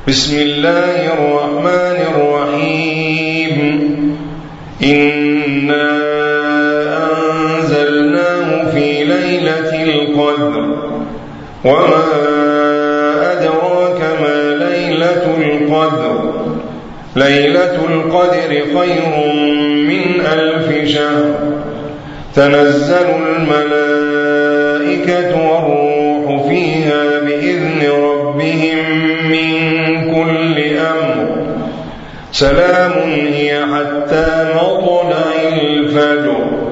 بسم الله الرحمن الرحيم إنا أنزلناه في ليلة القدر وما أدراك ما ليلة القدر ليلة القدر خير من 1000 شهر تنزل الملائكة والروح فيها بإذن ربهم من كل أمر سلام هي حتى مطلع الفجر